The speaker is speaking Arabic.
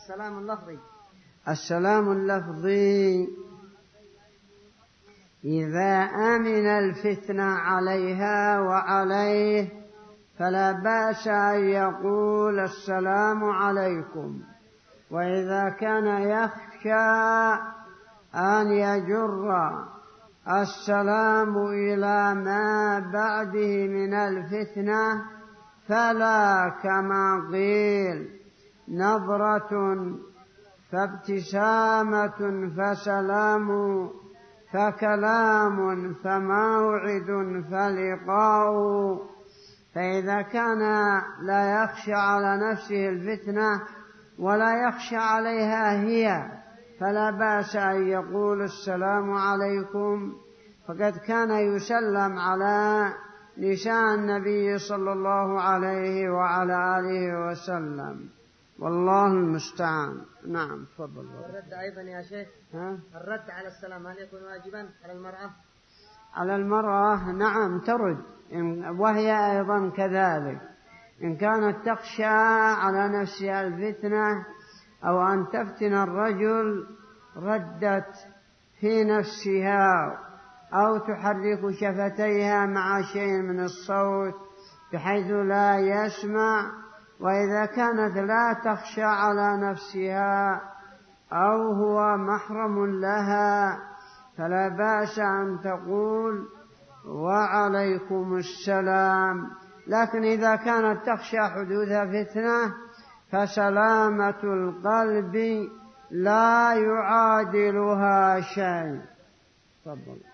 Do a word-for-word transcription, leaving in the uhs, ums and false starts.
السلام اللفظي. السلام اللفظي إذا أمن الفتنة عليها وعليه فلا بأس أن يقول السلام عليكم، وإذا كان يخشى أن يجر السلام إلى ما بعده من الفتنة فلا، كما قيل نظرة فابتسامة فسلام فكلام فموعد فلقاء. فإذا كان لا يخشى على نفسه الفتنة ولا يخشى عليها هي فلا بأس أن يقول السلام عليكم، فقد كان يسلم على نساء النبي صلى الله عليه وعلى آله وسلم، والله المستعان. نعم تفضل. الرد أيضا يا شيخ، ها؟ الرد على السلام هل يكون واجبا على المرأة؟ على المرأة نعم ترد، وهي أيضا كذلك إن كانت تخشى على نفسها الفتنة أو أن تفتن الرجل ردت في نفسها أو تحرك شفتيها مع شيء من الصوت بحيث لا يسمع. وإذا كانت لا تخشى على نفسها أو هو محرم لها فلا بأس أن تقول وعليكم السلام. لكن إذا كانت تخشى حدوث فتنة فسلامة القلب لا يعادلها شيء. تفضل.